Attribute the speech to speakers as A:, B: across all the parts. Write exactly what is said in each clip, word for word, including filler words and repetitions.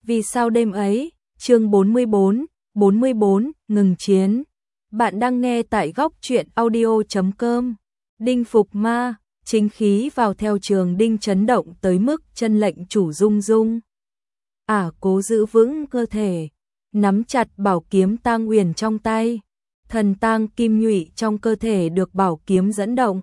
A: Vì sao đêm ấy, chương bốn mươi bốn, bốn mươi bốn, ngừng chiến. Bạn đang nghe tại góc truyện audio chấm com. Đinh phục ma, chính khí vào theo trường đinh chấn động tới mức chân lệnh chủ rung rung. Ả à, cố giữ vững cơ thể, nắm chặt bảo kiếm tang uyển trong tay. Thần tang kim nhụy trong cơ thể được bảo kiếm dẫn động.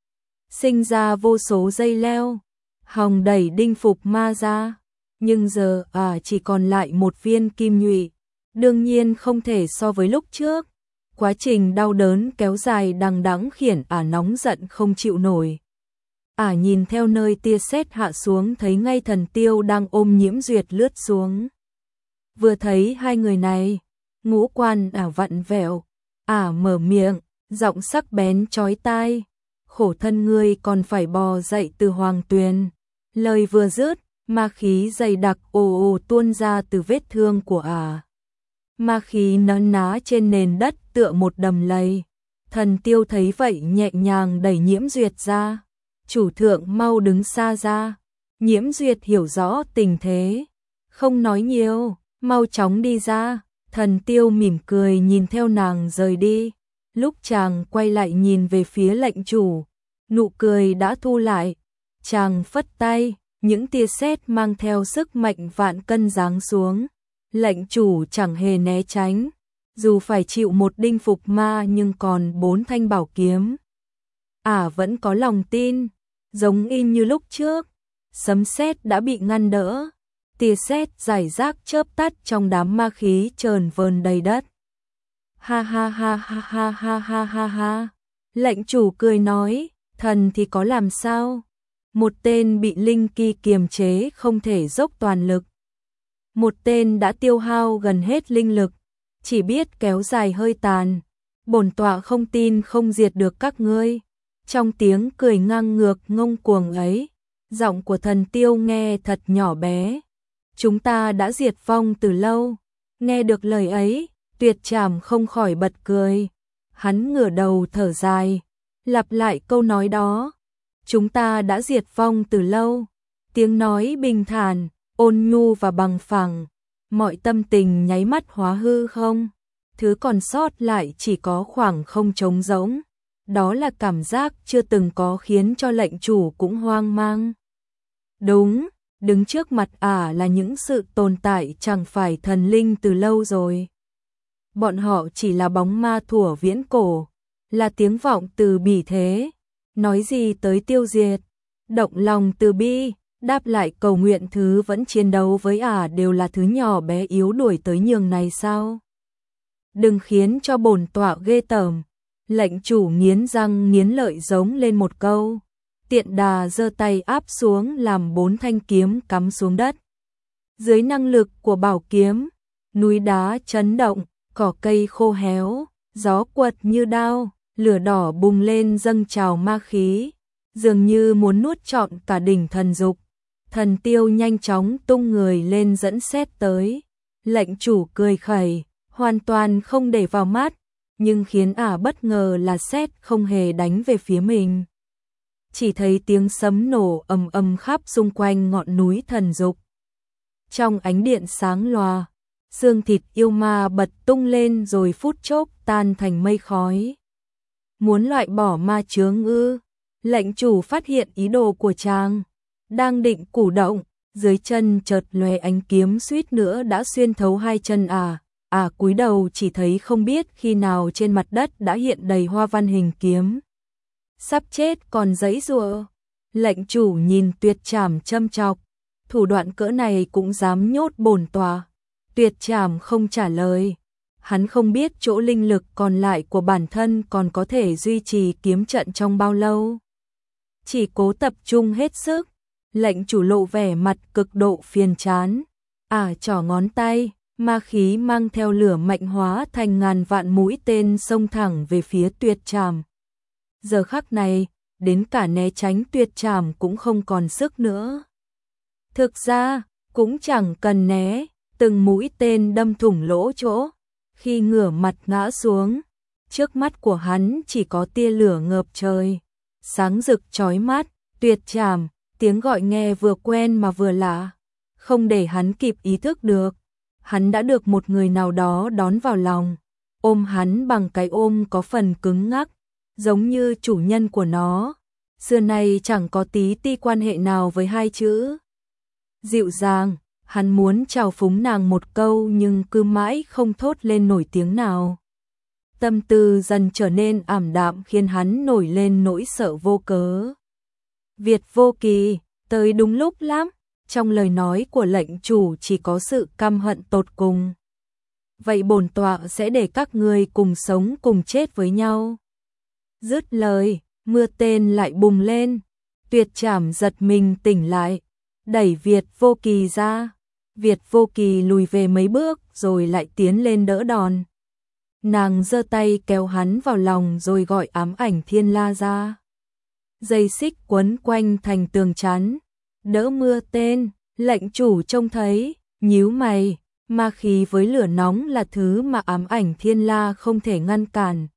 A: Sinh ra vô số dây leo, hòng đẩy đinh phục ma ra. Nhưng giờ à chỉ còn lại một viên kim nhụy, đương nhiên không thể so với lúc trước. Quá trình đau đớn kéo dài đằng đẵng khiến ả nóng giận không chịu nổi. Ả nhìn theo nơi tia sét hạ xuống thấy ngay Thần Tiêu đang ôm Nhiễm Duyệt lướt xuống. Vừa thấy hai người này, ngũ quan ả vặn vẹo, ả mở miệng, giọng sắc bén chói tai. Khổ thân ngươi còn phải bò dậy từ hoàng tuyền. Lời vừa dứt, ma khí dày đặc ồ ồ tuôn ra từ vết thương của ả. Ma khí nấn ná trên nền đất tựa một đầm lầy. Thần Tiêu thấy vậy nhẹ nhàng đẩy Nhiễm Duyệt ra. Chủ thượng mau đứng xa ra. Nhiễm Duyệt hiểu rõ tình thế, không nói nhiều, mau chóng đi ra. Thần Tiêu mỉm cười nhìn theo nàng rời đi. Lúc chàng quay lại nhìn về phía lệnh chủ, nụ cười đã thu lại. Chàng phất tay, những tia sét mang theo sức mạnh vạn cân giáng xuống. Lệnh chủ chẳng hề né tránh, dù phải chịu một đinh phục ma nhưng còn bốn thanh bảo kiếm. Ả à, vẫn có lòng tin, giống in như lúc trước. Sấm sét đã bị ngăn đỡ, tia sét rải rác chớp tắt trong đám ma khí trờn vờn đầy đất. Ha ha ha ha ha ha ha ha ha. Lệnh chủ cười nói, thần thì có làm sao? Một tên bị linh kỳ kiềm chế không thể dốc toàn lực. Một tên đã tiêu hao gần hết linh lực, chỉ biết kéo dài hơi tàn. Bổn tọa không tin không diệt được các ngươi. Trong tiếng cười ngang ngược ngông cuồng ấy, giọng của Thần Tiêu nghe thật nhỏ bé. Chúng ta đã diệt vong từ lâu. Nghe được lời ấy, Tuyệt Trảm không khỏi bật cười. Hắn ngửa đầu thở dài, lặp lại câu nói đó. Chúng ta đã diệt vong từ lâu. Tiếng nói bình thản, ôn nhu và bằng phẳng. Mọi tâm tình nháy mắt hóa hư không. Thứ còn sót lại chỉ có khoảng không trống rỗng. Đó là cảm giác chưa từng có khiến cho lệnh chủ cũng hoang mang. Đúng, đứng trước mặt ả là những sự tồn tại chẳng phải thần linh từ lâu rồi. Bọn họ chỉ là bóng ma thuở viễn cổ, là tiếng vọng từ bỉ thế. Nói gì tới tiêu diệt, động lòng từ bi, đáp lại cầu nguyện thứ vẫn chiến đấu với ả đều là thứ nhỏ bé yếu đuổi tới nhường này sao? Đừng khiến cho bổn tọa ghê tởm. Lệnh chủ nghiến răng nghiến lợi giống lên một câu. Tiện đà giơ tay áp xuống làm bốn thanh kiếm cắm xuống đất. Dưới năng lực của bảo kiếm, núi đá chấn động, cỏ cây khô héo, gió quật như đao. Lửa đỏ bùng lên dâng trào ma khí, dường như muốn nuốt trọn cả đỉnh thần dục. Thần Tiêu nhanh chóng tung người lên dẫn sét tới. Lệnh chủ cười khẩy, hoàn toàn không để vào mắt, nhưng khiến ả bất ngờ là sét không hề đánh về phía mình. Chỉ thấy tiếng sấm nổ ầm ầm khắp xung quanh ngọn núi thần dục. Trong ánh điện sáng loà, xương thịt yêu ma bật tung lên rồi phút chốc tan thành mây khói. Muốn loại bỏ ma chướng ư? Lệnh chủ phát hiện ý đồ của chàng, đang định cử động, dưới chân chợt lóe ánh kiếm suýt nữa đã xuyên thấu hai chân ả. Ả cúi đầu chỉ thấy không biết khi nào trên mặt đất đã hiện đầy hoa văn hình kiếm. Sắp chết còn giãy giụa. Lệnh chủ nhìn Tuyệt Trảm châm chọc, thủ đoạn cỡ này cũng dám nhốt bổn tọa. Tuyệt Trảm không trả lời. Hắn không biết chỗ linh lực còn lại của bản thân còn có thể duy trì kiếm trận trong bao lâu. Chỉ cố tập trung hết sức, lệnh chủ lộ vẻ mặt cực độ phiền chán. Ả à, trỏ ngón tay, ma khí mang theo lửa mạnh hóa thành ngàn vạn mũi tên xông thẳng về phía Tuyệt Trảm. Giờ khắc này, đến cả né tránh Tuyệt Trảm cũng không còn sức nữa. Thực ra, cũng chẳng cần né, từng mũi tên đâm thủng lỗ chỗ. Khi ngửa mặt ngã xuống, trước mắt của hắn chỉ có tia lửa ngập trời, sáng rực chói mắt. Tuyệt Trảm, tiếng gọi nghe vừa quen mà vừa lạ. không để hắn kịp ý thức được, hắn đã được một người nào đó đón vào lòng, ôm hắn bằng cái ôm có phần cứng ngắc, giống như chủ nhân của nó, xưa nay chẳng có tí ti quan hệ nào với hai chữ. Dịu dàng, hắn muốn chào phúng nàng một câu nhưng cứ mãi không thốt lên nổi tiếng nào. Tâm tư dần trở nên ảm đạm khiến hắn nổi lên nỗi sợ vô cớ. Việt Vô Kỳ, tới đúng lúc lắm, trong lời nói của lệnh chủ chỉ có sự căm hận tột cùng. Vậy bổn tọa sẽ để các ngươi cùng sống cùng chết với nhau. Dứt lời, mưa tên lại bùng lên, Tuyệt Trảm giật mình tỉnh lại, đẩy Việt Vô Kỳ ra. Việt Vô Kỳ lùi về mấy bước rồi lại tiến lên đỡ đòn. Nàng giơ tay kéo hắn vào lòng rồi gọi ám ảnh thiên la ra. Dây xích quấn quanh thành tường chắn, đỡ mưa tên, lệnh chủ trông thấy, nhíu mày, ma khí với lửa nóng là thứ mà ám ảnh thiên la không thể ngăn cản.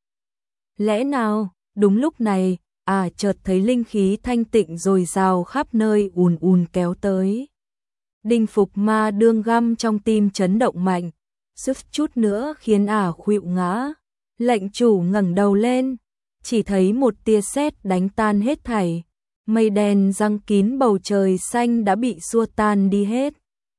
A: Lẽ nào, đúng lúc này, à chợt thấy linh khí thanh tịnh dồi dào khắp nơi ùn ùn kéo tới. Đinh Phục Ma đương găm trong tim chấn động mạnh, suýt chút nữa khiến ả khuỵu ngã. Lệnh chủ ngẩng đầu lên, chỉ thấy một tia sét đánh tan hết thảy, mây đen giăng kín bầu trời xanh đã bị xua tan đi hết.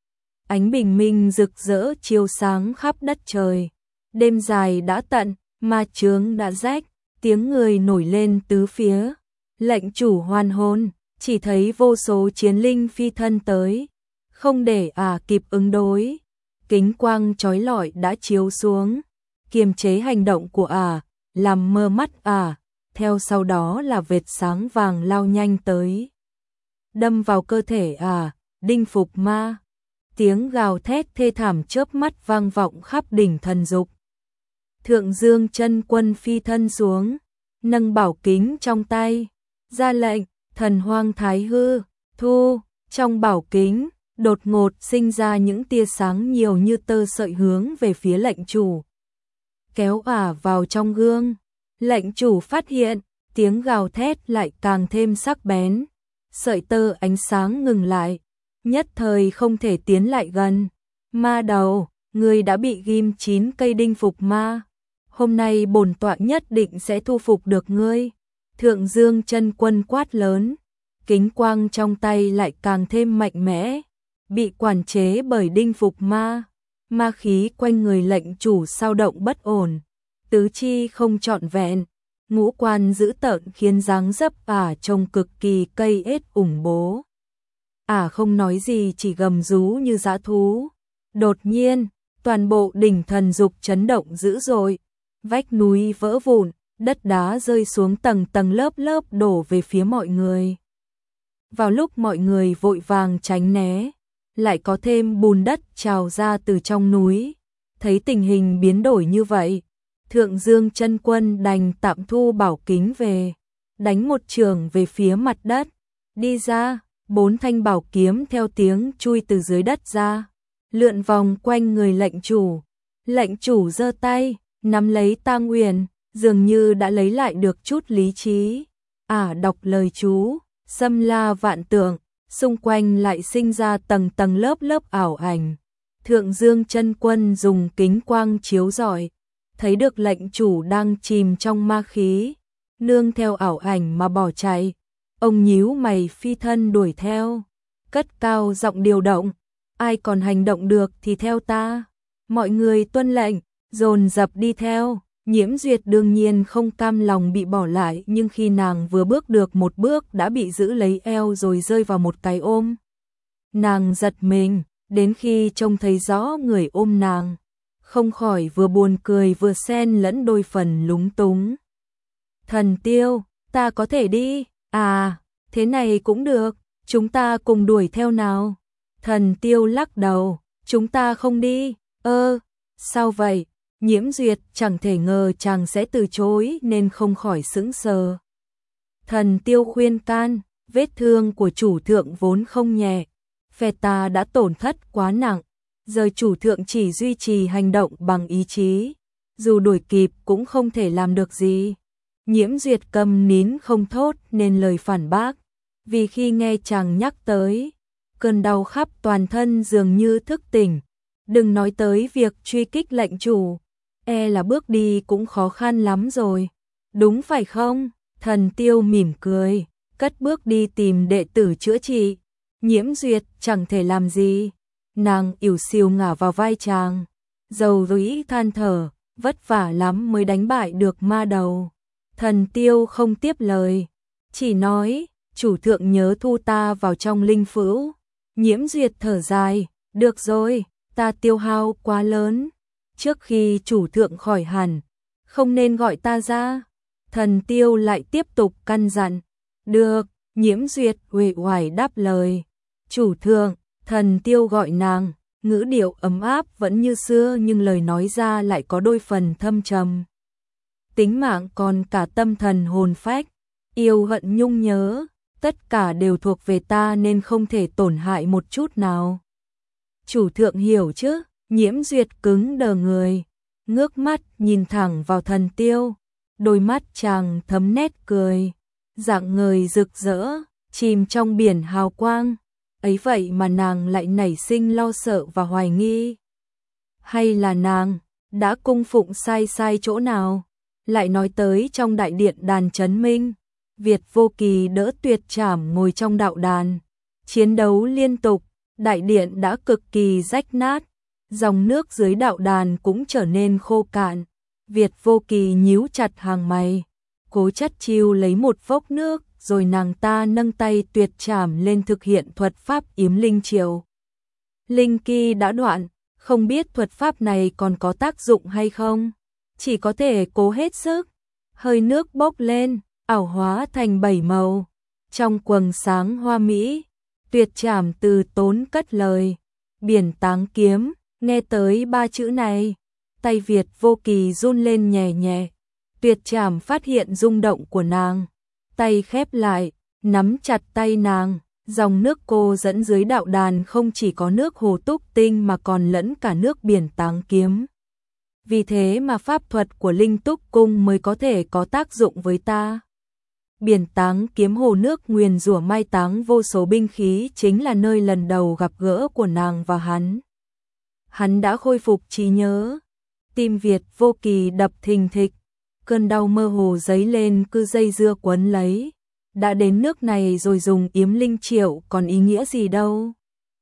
A: Ánh bình minh rực rỡ chiếu sáng khắp đất trời. Đêm dài đã tận, ma chướng đã rách, tiếng người nổi lên tứ phía. Lệnh chủ hoàn hồn, chỉ thấy vô số chiến linh phi thân tới, không để ả à kịp ứng đối. Kính quang chói lọi đã chiếu xuống, kiềm chế hành động của ả, à, làm mơ mắt ả, à, theo sau đó là vệt sáng vàng lao nhanh tới. Đâm vào cơ thể ả, à, Đinh Phục Ma. Tiếng gào thét thê thảm chớp mắt vang vọng khắp đỉnh thần dục. Thượng Dương Chân Quân phi thân xuống, nâng bảo kính trong tay, ra lệnh, thần hoang thái hư, thu. Trong bảo kính, đột ngột sinh ra những tia sáng nhiều như tơ sợi hướng về phía lệnh chủ. Kéo ả vào trong gương, lệnh chủ phát hiện, tiếng gào thét lại càng thêm sắc bén. Sợi tơ ánh sáng ngừng lại, nhất thời không thể tiến lại gần. Ma đầu, ngươi đã bị ghim chín cây đinh phục ma. Hôm nay bổn tọa nhất định sẽ thu phục được ngươi. Thượng Dương Chân Quân quát lớn, kính quang trong tay lại càng thêm mạnh mẽ, bị quản chế bởi đinh phục ma. Ma khí quanh người lệnh chủ sao động bất ổn, tứ chi không trọn vẹn, ngũ quan dữ tợn khiến dáng dấp ả trông cực kỳ cây ết ủng bố. Ả không nói gì chỉ gầm rú như dã thú. Đột nhiên, toàn bộ đỉnh thần dục chấn động dữ dội, vách núi vỡ vụn, đất đá rơi xuống tầng tầng lớp lớp đổ về phía mọi người. Vào lúc mọi người vội vàng tránh né, lại có thêm bùn đất trào ra từ trong núi. Thấy tình hình biến đổi như vậy, Thượng Dương Chân Quân đành tạm thu bảo kính về, đánh một chưởng về phía mặt đất. Đi ra, bốn thanh bảo kiếm theo tiếng chui từ dưới đất ra, lượn vòng quanh người lệnh chủ. Lệnh chủ giơ tay, nắm lấy Tang Uyển, dường như đã lấy lại được chút lý trí. Ả à, đọc lời chú, xâm la vạn tượng, xung quanh lại sinh ra tầng tầng lớp lớp ảo ảnh. Thượng Dương Chân Quân dùng kính quang chiếu rọi, thấy được lệnh chủ đang chìm trong ma khí, nương theo ảo ảnh mà bỏ chạy. Ông nhíu mày phi thân đuổi theo, cất cao giọng điều động, ai còn hành động được thì theo ta. Mọi người tuân lệnh, dồn dập đi theo. Nhiễm Duyệt đương nhiên không cam lòng bị bỏ lại, nhưng khi nàng vừa bước được một bước đã bị giữ lấy eo rồi rơi vào một cái ôm. Nàng giật mình, đến khi trông thấy rõ người ôm nàng, không khỏi vừa buồn cười vừa xen lẫn đôi phần lúng túng. Thần Tiêu, ta có thể đi, à, thế này cũng được, chúng ta cùng đuổi theo nào. Thần Tiêu lắc đầu, chúng ta không đi, ơ, sao vậy? Nhiễm Duyệt chẳng thể ngờ chàng sẽ từ chối nên không khỏi sững sờ. Thần Tiêu khuyên can, vết thương của chủ thượng vốn không nhẹ, phe ta đã tổn thất quá nặng, giờ chủ thượng chỉ duy trì hành động bằng ý chí, dù đuổi kịp cũng không thể làm được gì. Nhiễm Duyệt câm nín không thốt nên lời phản bác, vì khi nghe chàng nhắc tới cơn đau khắp toàn thân dường như thức tỉnh. Đừng nói tới việc truy kích lệnh chủ, e là bước đi cũng khó khăn lắm rồi. Đúng phải không? Thần Tiêu mỉm cười, cất bước đi tìm đệ tử chữa trị. Nhiễm Duyệt chẳng thể làm gì, nàng ỉu xìu ngả vào vai chàng, dầu dĩ than thở, vất vả lắm mới đánh bại được ma đầu. Thần Tiêu không tiếp lời, chỉ nói, chủ thượng nhớ thu ta vào trong linh phữu. Nhiễm Duyệt thở dài, được rồi, ta tiêu hao quá lớn, trước khi chủ thượng khỏi hẳn, không nên gọi ta ra. Thần Tiêu lại tiếp tục căn dặn, được. Nhiễm Duyệt uể oải đáp lời, chủ thượng. Thần Tiêu gọi nàng, ngữ điệu ấm áp vẫn như xưa nhưng lời nói ra lại có đôi phần thâm trầm. Tính mạng còn cả tâm thần hồn phách, yêu hận nhung nhớ, tất cả đều thuộc về ta nên không thể tổn hại một chút nào. Chủ thượng hiểu chứ? Nhiễm Duyệt cứng đờ người, ngước mắt nhìn thẳng vào Thần Tiêu, đôi mắt chàng thấm nét cười, dạng người rực rỡ, chìm trong biển hào quang. Ấy vậy mà nàng lại nảy sinh lo sợ và hoài nghi. Hay là nàng đã cung phụng sai sai chỗ nào? Lại nói tới trong đại điện đàn Trấn Minh, Việt Vô Kỳ đỡ Tuyệt Trảm ngồi trong đạo đàn, chiến đấu liên tục, đại điện đã cực kỳ rách nát, dòng nước dưới đạo đàn cũng trở nên khô cạn. Việt Vô Kỳ nhíu chặt hàng mày, cố chất chiêu lấy một vốc nước, rồi nàng ta nâng tay Tuyệt Trảm lên thực hiện thuật pháp yếm linh triều. Linh kỳ đã đoạn, không biết thuật pháp này còn có tác dụng hay không, chỉ có thể cố hết sức. Hơi nước bốc lên, ảo hóa thành bảy màu, trong quầng sáng hoa mỹ, Tuyệt Trảm từ tốn cất lời, biển táng kiếm. Nghe tới ba chữ này, tay Việt Vô Kỳ run lên nhẹ nhẹ. Tuyệt Trảm phát hiện rung động của nàng, tay khép lại, nắm chặt tay nàng. Dòng nước cô dẫn dưới đạo đàn không chỉ có nước hồ túc tinh mà còn lẫn cả nước biển táng kiếm. Vì thế mà pháp thuật của Linh Túc Cung mới có thể có tác dụng với ta. Biển táng kiếm hồ nước nguyền rủa mai táng vô số binh khí chính là nơi lần đầu gặp gỡ của nàng và hắn. Hắn đã khôi phục trí nhớ. Tim Việt Vô Kỳ đập thình thịch, cơn đau mơ hồ dấy lên cứ dây dưa quấn lấy. Đã đến nước này rồi dùng yếm linh triệu còn ý nghĩa gì đâu.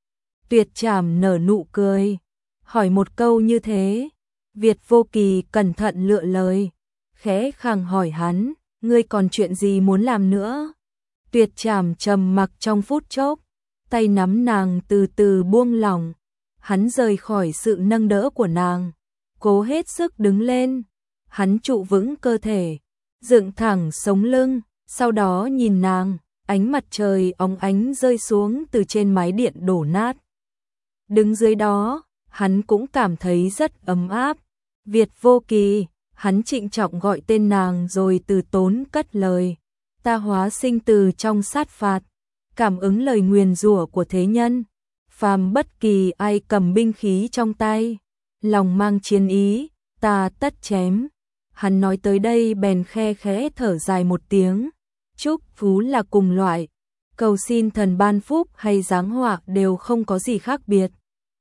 A: Tuyệt Trảm nở nụ cười, hỏi một câu như thế. Việt Vô Kỳ cẩn thận lựa lời, khẽ khàng hỏi hắn, ngươi còn chuyện gì muốn làm nữa? Tuyệt Trảm trầm mặc trong phút chốc, tay nắm nàng từ từ buông lỏng. Hắn rời khỏi sự nâng đỡ của nàng, cố hết sức đứng lên. Hắn trụ vững cơ thể, dựng thẳng sống lưng, sau đó nhìn nàng, ánh mặt trời óng ánh rơi xuống từ trên mái điện đổ nát. Đứng dưới đó, hắn cũng cảm thấy rất ấm áp. Việt Vô Kỳ, hắn trịnh trọng gọi tên nàng rồi từ tốn cất lời, ta hóa sinh từ trong sát phạt, cảm ứng lời nguyền rủa của thế nhân. Phàm bất kỳ ai cầm binh khí trong tay, lòng mang chiến ý, ta tất chém. Hắn nói tới đây bèn khe khẽ thở dài một tiếng. Chúc phú là cùng loại, cầu xin thần ban phúc hay giáng họa đều không có gì khác biệt.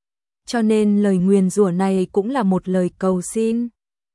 A: Cho nên lời nguyền rủa này cũng là một lời cầu xin.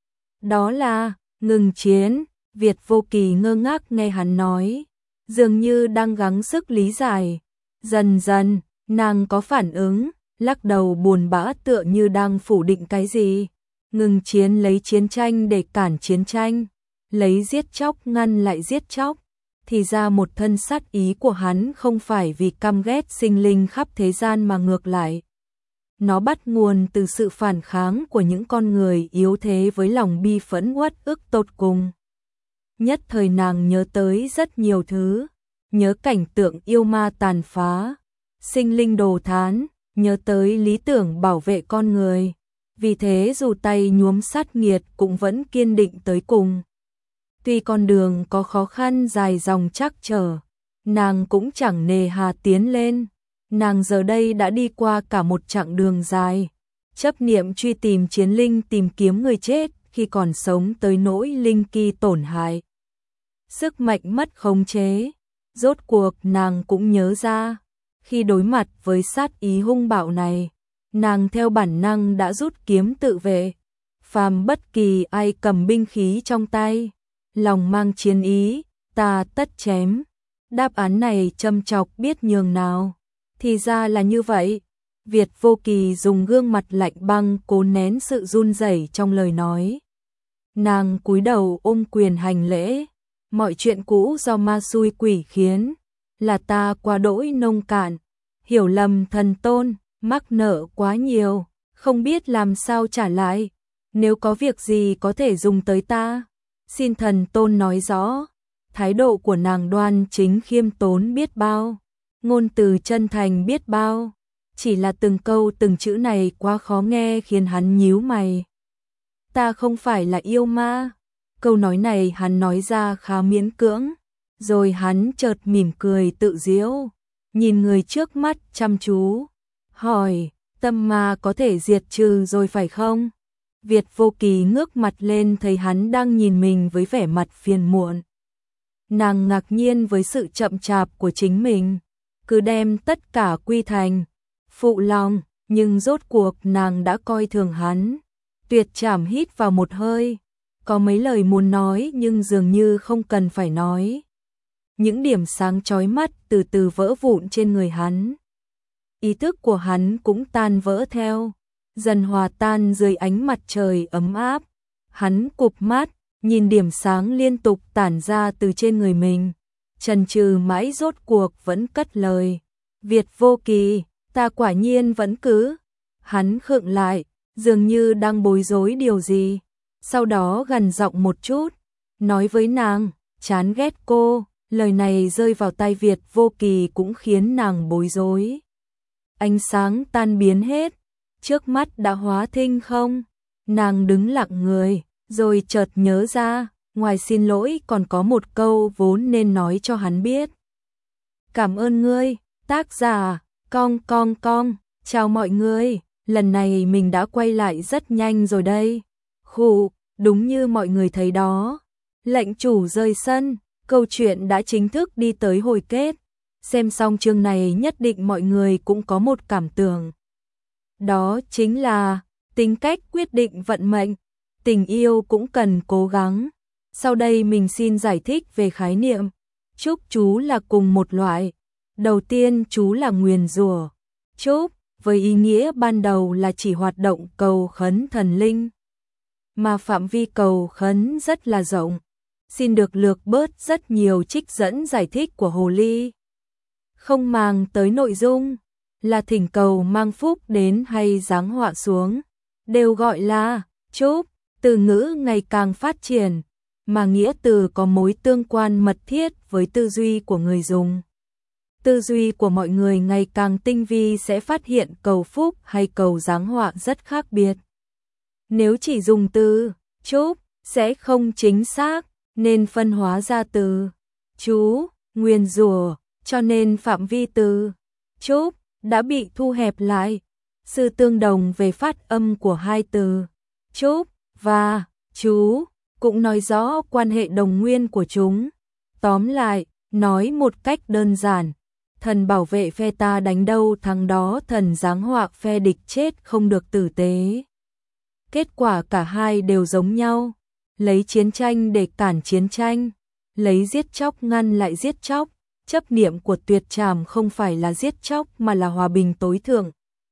A: Đó là ngừng chiến. Việt Vô Kỳ ngơ ngác nghe hắn nói, dường như đang gắng sức lý giải. Dần dần, nàng có phản ứng, lắc đầu buồn bã tựa như đang phủ định cái gì. Ngừng chiến lấy chiến tranh để cản chiến tranh, lấy giết chóc ngăn lại giết chóc. Thì ra một thân sát ý của hắn không phải vì căm ghét sinh linh khắp thế gian mà ngược lại. Nó bắt nguồn từ sự phản kháng của những con người yếu thế với lòng bi phẫn uất ức tột cùng. Nhất thời nàng nhớ tới rất nhiều thứ, nhớ cảnh tượng yêu ma tàn phá, sinh linh đồ thán, nhớ tới lý tưởng bảo vệ con người. Vì thế dù tay nhuốm sát nghiệt cũng vẫn kiên định tới cùng. Tuy con đường có khó khăn dài dòng trắc trở, nàng cũng chẳng nề hà tiến lên. Nàng giờ đây đã đi qua cả một chặng đường dài, chấp niệm truy tìm chiến linh, tìm kiếm người chết khi còn sống tới nỗi linh kỳ tổn hại. Sức mạnh mất khống chế, rốt cuộc nàng cũng nhớ ra, Khi đối mặt với sát ý hung bạo này, nàng theo bản năng đã rút kiếm tự vệ. Phàm bất kỳ ai cầm binh khí trong tay, lòng mang chiến ý, ta tất chém. Đáp án này châm chọc biết nhường nào. Thì ra là như vậy. Việt Vô Kỳ dùng gương mặt lạnh băng cố nén sự run rẩy trong lời nói. Nàng cúi đầu ôm quyền hành lễ. Mọi chuyện cũ do ma xui quỷ khiến, là ta quá đỗi nông cạn, hiểu lầm thần tôn, mắc nợ quá nhiều, không biết làm sao trả lại. Nếu có việc gì có thể dùng tới ta, xin thần tôn nói rõ. Thái độ của nàng đoan chính khiêm tốn biết bao, ngôn từ chân thành biết bao. Chỉ là từng câu từng chữ này quá khó nghe khiến hắn nhíu mày. Ta không phải là yêu ma. Câu nói này hắn nói ra khá miễn cưỡng, rồi hắn chợt mỉm cười tự giễu, nhìn người trước mắt chăm chú, hỏi, tâm ma có thể diệt trừ rồi phải không? Việt Vô Kỳ ngước mặt lên thấy hắn đang nhìn mình với vẻ mặt phiền muộn. Nàng ngạc nhiên với sự chậm chạp của chính mình, cứ đem tất cả quy thành phụ lòng, nhưng rốt cuộc nàng đã coi thường hắn. Tuyệt Trảm hít vào một hơi, có mấy lời muốn nói nhưng dường như không cần phải nói. Những điểm sáng chói mắt từ từ vỡ vụn trên người hắn. Ý thức của hắn cũng tan vỡ theo, dần hòa tan dưới ánh mặt trời ấm áp. Hắn cụp mắt, nhìn điểm sáng liên tục tản ra từ trên người mình, chần chừ mãi rốt cuộc vẫn cất lời. Việt Vô Kỳ, ta quả nhiên vẫn cứ. Hắn khựng lại, dường như đang bối rối điều gì. Sau đó gần giọng một chút, nói với nàng, chán ghét cô. Lời này rơi vào tai Việt Vô Kỳ cũng khiến nàng bối rối. Ánh sáng tan biến hết, trước mắt đã hóa thinh không. Nàng đứng lặng người, rồi chợt nhớ ra, ngoài xin lỗi còn có một câu vốn nên nói cho hắn biết. Cảm ơn ngươi, tác giả, cong cong cong, chào mọi người, lần này mình đã quay lại rất nhanh rồi đây. Khụ, đúng như mọi người thấy đó. Lệnh chủ rời sân, câu chuyện đã chính thức đi tới hồi kết. Xem xong chương này nhất định mọi người cũng có một cảm tưởng. Đó chính là, tính cách quyết định vận mệnh, tình yêu cũng cần cố gắng. Sau đây mình xin giải thích về khái niệm. Chúc chú là cùng một loại. Đầu tiên chú là nguyền rủa. Chúc, với ý nghĩa ban đầu là chỉ hoạt động cầu khấn thần linh, mà phạm vi cầu khấn rất là rộng. Xin được lược bớt rất nhiều trích dẫn giải thích của Hồ Ly. Không màng tới nội dung, là thỉnh cầu mang phúc đến hay giáng họa xuống, đều gọi là chúc. Từ ngữ ngày càng phát triển, mà nghĩa từ có mối tương quan mật thiết với tư duy của người dùng. Tư duy của mọi người ngày càng tinh vi sẽ phát hiện cầu phúc hay cầu giáng họa rất khác biệt. Nếu chỉ dùng từ chúc sẽ không chính xác, nên phân hóa ra từ chú, nguyền rủa, cho nên phạm vi từ chúc đã bị thu hẹp lại. Sự tương đồng về phát âm của hai từ chúc và chú cũng nói rõ quan hệ đồng nguyên của chúng. Tóm lại, nói một cách đơn giản, thần bảo vệ phe ta đánh đâu thắng đó, thần giáng họa phe địch chết không được tử tế. Kết quả cả hai đều giống nhau, lấy chiến tranh để cản chiến tranh, lấy giết chóc ngăn lại giết chóc. Chấp niệm của Tuyệt Trảm không phải là giết chóc mà là hòa bình tối thượng.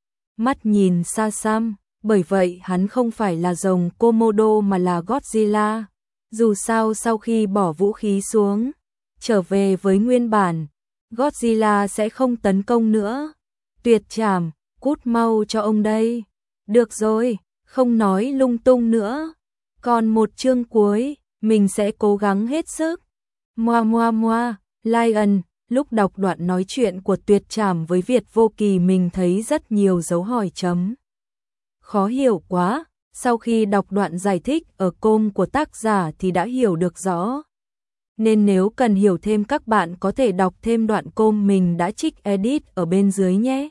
A: Mắt nhìn xa xăm, bởi vậy hắn không phải là rồng Komodo mà là Godzilla. Dù sao sau khi bỏ vũ khí xuống, trở về với nguyên bản, Godzilla sẽ không tấn công nữa. Tuyệt Trảm, cút mau cho ông đây. Được rồi, không nói lung tung nữa. Còn một chương cuối, mình sẽ cố gắng hết sức. Moa moa moa, Lion, lúc đọc đoạn nói chuyện của Tuyệt Trảm với Việt Vô Kỳ mình thấy rất nhiều dấu hỏi chấm. Khó hiểu quá, sau khi đọc đoạn giải thích ở com của tác giả thì đã hiểu được rõ. Nên nếu cần hiểu thêm các bạn có thể đọc thêm đoạn com mình đã trích edit ở bên dưới nhé.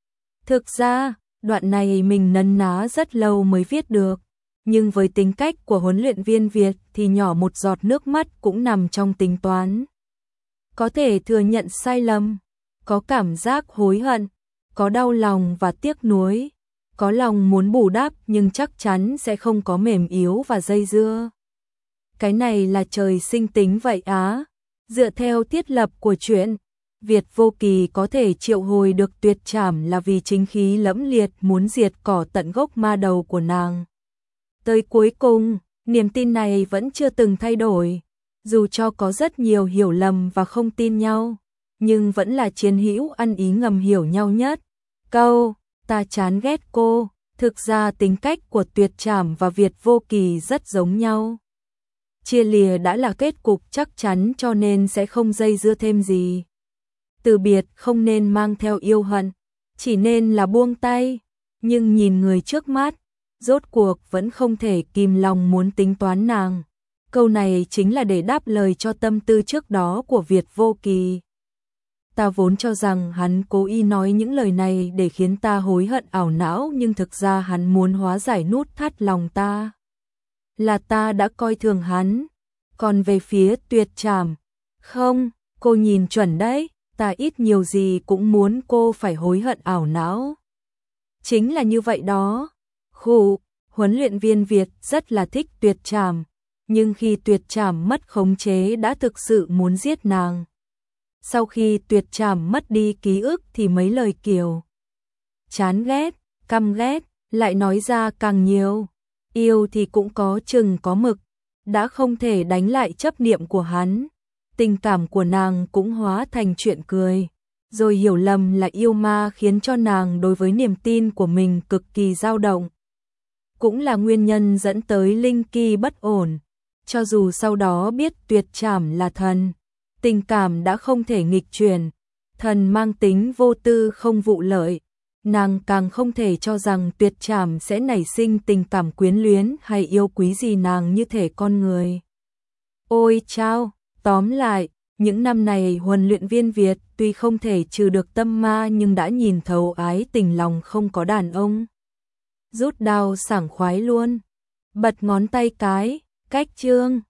A: Thực ra, đoạn này mình nấn ná rất lâu mới viết được, nhưng với tính cách của huấn luyện viên Việt thì nhỏ một giọt nước mắt cũng nằm trong tính toán. Có thể thừa nhận sai lầm, có cảm giác hối hận, có đau lòng và tiếc nuối, có lòng muốn bù đắp nhưng chắc chắn sẽ không có mềm yếu và dây dưa. Cái này là trời sinh tính vậy á. Dựa theo thiết lập của chuyện, Việt Vô Kỳ có thể triệu hồi được tuyệt trảm là vì chính khí lẫm liệt muốn diệt cỏ tận gốc ma đầu của nàng. Tới cuối cùng, niềm tin này vẫn chưa từng thay đổi, dù cho có rất nhiều hiểu lầm và không tin nhau, nhưng vẫn là chiến hữu ăn ý ngầm hiểu nhau nhất. Câu, ta chán ghét cô, thực ra tính cách của tuyệt trảm và Việt Vô Kỳ rất giống nhau. Chia lìa đã là kết cục chắc chắn cho nên sẽ không dây dưa thêm gì. Từ biệt không nên mang theo yêu hận, chỉ nên là buông tay, nhưng nhìn người trước mắt, rốt cuộc vẫn không thể kìm lòng muốn tính toán nàng. Câu này chính là để đáp lời cho tâm tư trước đó của Việt Vô Kỳ. Ta vốn cho rằng hắn cố ý nói những lời này để khiến ta hối hận ảo não, nhưng thực ra hắn muốn hóa giải nút thắt lòng ta. Là ta đã coi thường hắn. Còn về phía tuyệt trảm, không, cô nhìn chuẩn đấy, ta ít nhiều gì cũng muốn cô phải hối hận ảo não. Chính là như vậy đó. Khụ, huấn luyện viên Việt rất là thích tuyệt trảm, nhưng khi tuyệt trảm mất khống chế đã thực sự muốn giết nàng. Sau khi tuyệt trảm mất đi ký ức thì mấy lời kiểu chán ghét, căm ghét, lại nói ra càng nhiều. Yêu thì cũng có chừng có mực, đã không thể đánh lại chấp niệm của hắn. Tình cảm của nàng cũng hóa thành chuyện cười, rồi hiểu lầm là yêu ma khiến cho nàng đối với niềm tin của mình cực kỳ dao động. Cũng là nguyên nhân dẫn tới linh kỳ bất ổn, cho dù sau đó biết tuyệt trảm là thần. Tình cảm đã không thể nghịch chuyển, thần mang tính vô tư không vụ lợi, nàng càng không thể cho rằng tuyệt trảm sẽ nảy sinh tình cảm quyến luyến hay yêu quý gì nàng như thể con người. Ôi chao, tóm lại, những năm này huấn luyện viên Việt tuy không thể trừ được tâm ma nhưng đã nhìn thấu ái tình lòng không có đàn ông. Rút đao sảng khoái luôn, bật ngón tay cái, cách chương.